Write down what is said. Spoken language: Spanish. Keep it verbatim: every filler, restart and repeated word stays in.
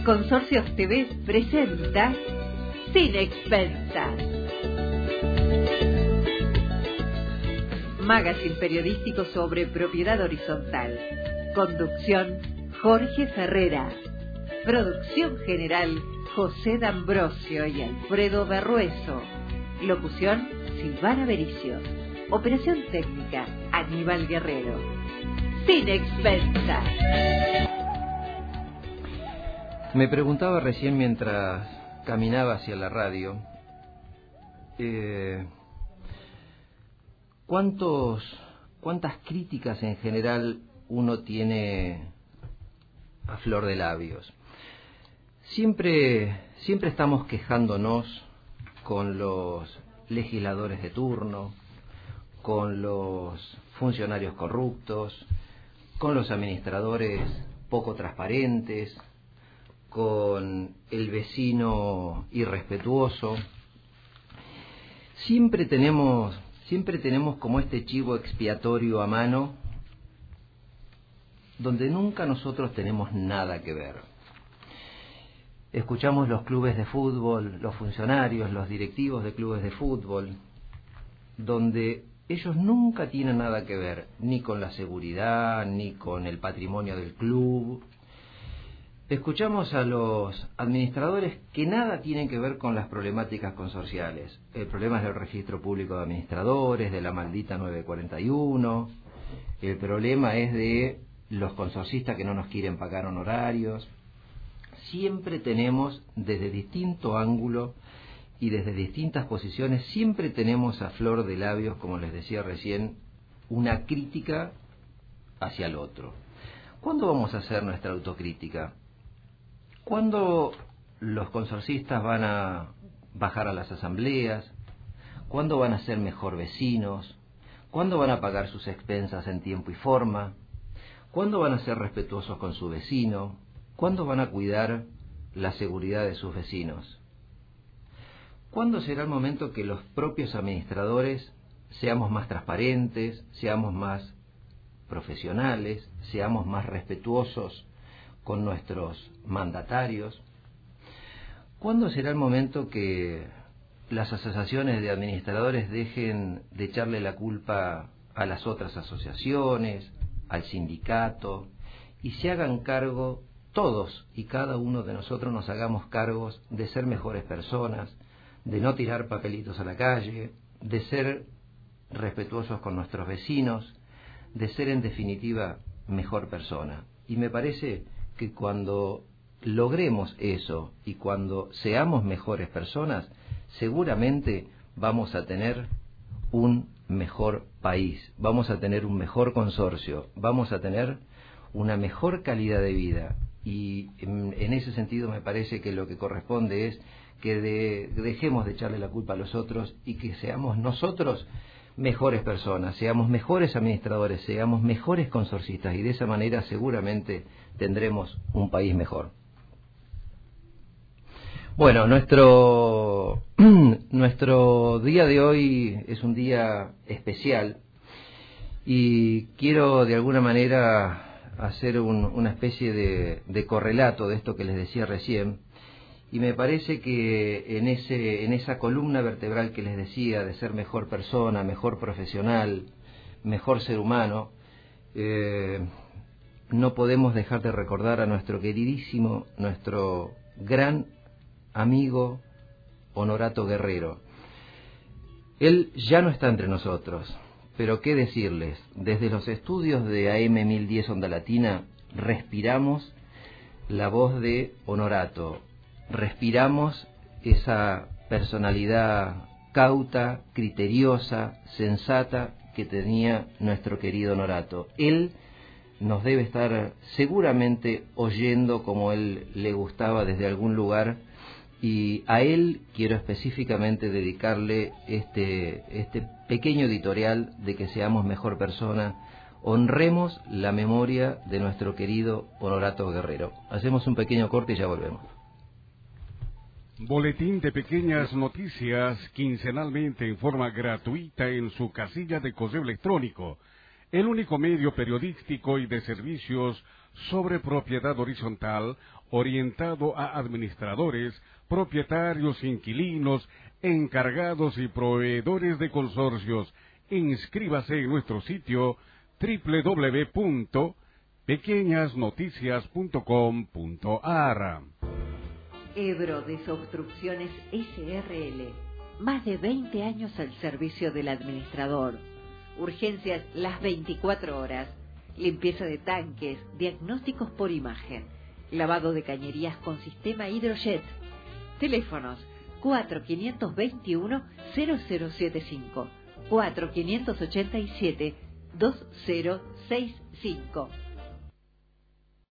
Consorcios T V presenta Sin Expensas. Magazine periodístico sobre propiedad horizontal. Conducción, Jorge Ferrera. Producción general, José D'Ambrosio y Alfredo Berrueso. Locución, Silvana Bericio. Operación técnica, Aníbal Guerrero. Sin Expensas. Me preguntaba recién mientras caminaba hacia la radio, eh, ¿cuántos, cuántas críticas en general uno tiene a flor de labios? Siempre, siempre estamos quejándonos con los legisladores de turno, con los funcionarios corruptos, con los administradores poco transparentes, con el vecino irrespetuoso. Siempre tenemos, siempre tenemos como este chivo expiatorio a mano, donde nunca nosotros tenemos nada que ver. Escuchamos los clubes de fútbol, los funcionarios, los directivos de clubes de fútbol, donde ellos nunca tienen nada que ver, ni con la seguridad, ni con el patrimonio del club. Escuchamos a los administradores que nada tienen que ver con las problemáticas consorciales. El problema es del registro público de administradores, de la maldita nueve cuarenta y uno. El problema es de los consorcistas que no nos quieren pagar honorarios. Siempre tenemos, desde distinto ángulo y desde distintas posiciones, siempre tenemos a flor de labios, como les decía recién, una crítica hacia el otro. ¿Cuándo vamos a hacer nuestra autocrítica? ¿Cuándo los consorcistas van a bajar a las asambleas? ¿Cuándo van a ser mejor vecinos? ¿Cuándo van a pagar sus expensas en tiempo y forma? ¿Cuándo van a ser respetuosos con su vecino? ¿Cuándo van a cuidar la seguridad de sus vecinos? ¿Cuándo será el momento que los propios administradores seamos más transparentes, seamos más profesionales, seamos más respetuosos con nuestros mandatarios? ¿Cuándo será el momento que las asociaciones de administradores dejen de echarle la culpa a las otras asociaciones, al sindicato, y se hagan cargo, todos y cada uno de nosotros nos hagamos cargos de ser mejores personas, de no tirar papelitos a la calle, de ser respetuosos con nuestros vecinos, de ser en definitiva mejor persona? Y me parece que cuando logremos eso y cuando seamos mejores personas, seguramente vamos a tener un mejor país, vamos a tener un mejor consorcio, vamos a tener una mejor calidad de vida. Y en, en ese sentido me parece que lo que corresponde es que de, dejemos de echarle la culpa a los otros y que seamos nosotros mejores personas, seamos mejores administradores, seamos mejores consorcistas, y de esa manera seguramente tendremos un país mejor. Bueno, nuestro, nuestro día de hoy es un día especial y quiero de alguna manera hacer un, una especie de, de correlato de esto que les decía recién. Y me parece que en ese en esa columna vertebral que les decía, de ser mejor persona, mejor profesional, mejor ser humano, eh, no podemos dejar de recordar a nuestro queridísimo, nuestro gran amigo Honorato Guerrero. Él ya no está entre nosotros, pero qué decirles, desde los estudios de A M mil diez Onda Latina respiramos la voz de Honorato. Respiramos esa personalidad cauta, criteriosa, sensata que tenía nuestro querido Honorato. Él nos debe estar seguramente oyendo, como él le gustaba, desde algún lugar, y a él quiero específicamente dedicarle este, este pequeño editorial de que seamos mejor persona. Honremos la memoria de nuestro querido Honorato Guerrero. Hacemos un pequeño corte y ya volvemos. Boletín de pequeñas noticias quincenalmente en forma gratuita en su casilla de correo electrónico. El único medio periodístico y de servicios sobre propiedad horizontal orientado a administradores, propietarios, inquilinos, encargados y proveedores de consorcios. Inscríbase en nuestro sitio doble u doble u doble u punto pequeñas noticias punto com punto a r. Ebro Desobstrucciones S R L. Más de veinte años al servicio del administrador. Urgencias las veinticuatro horas. Limpieza de tanques, diagnósticos por imagen. Lavado de cañerías con sistema Hydrojet. Teléfonos cuatro cinco dos uno cero cero siete cinco, cuatro cinco ocho siete dos cero seis cinco.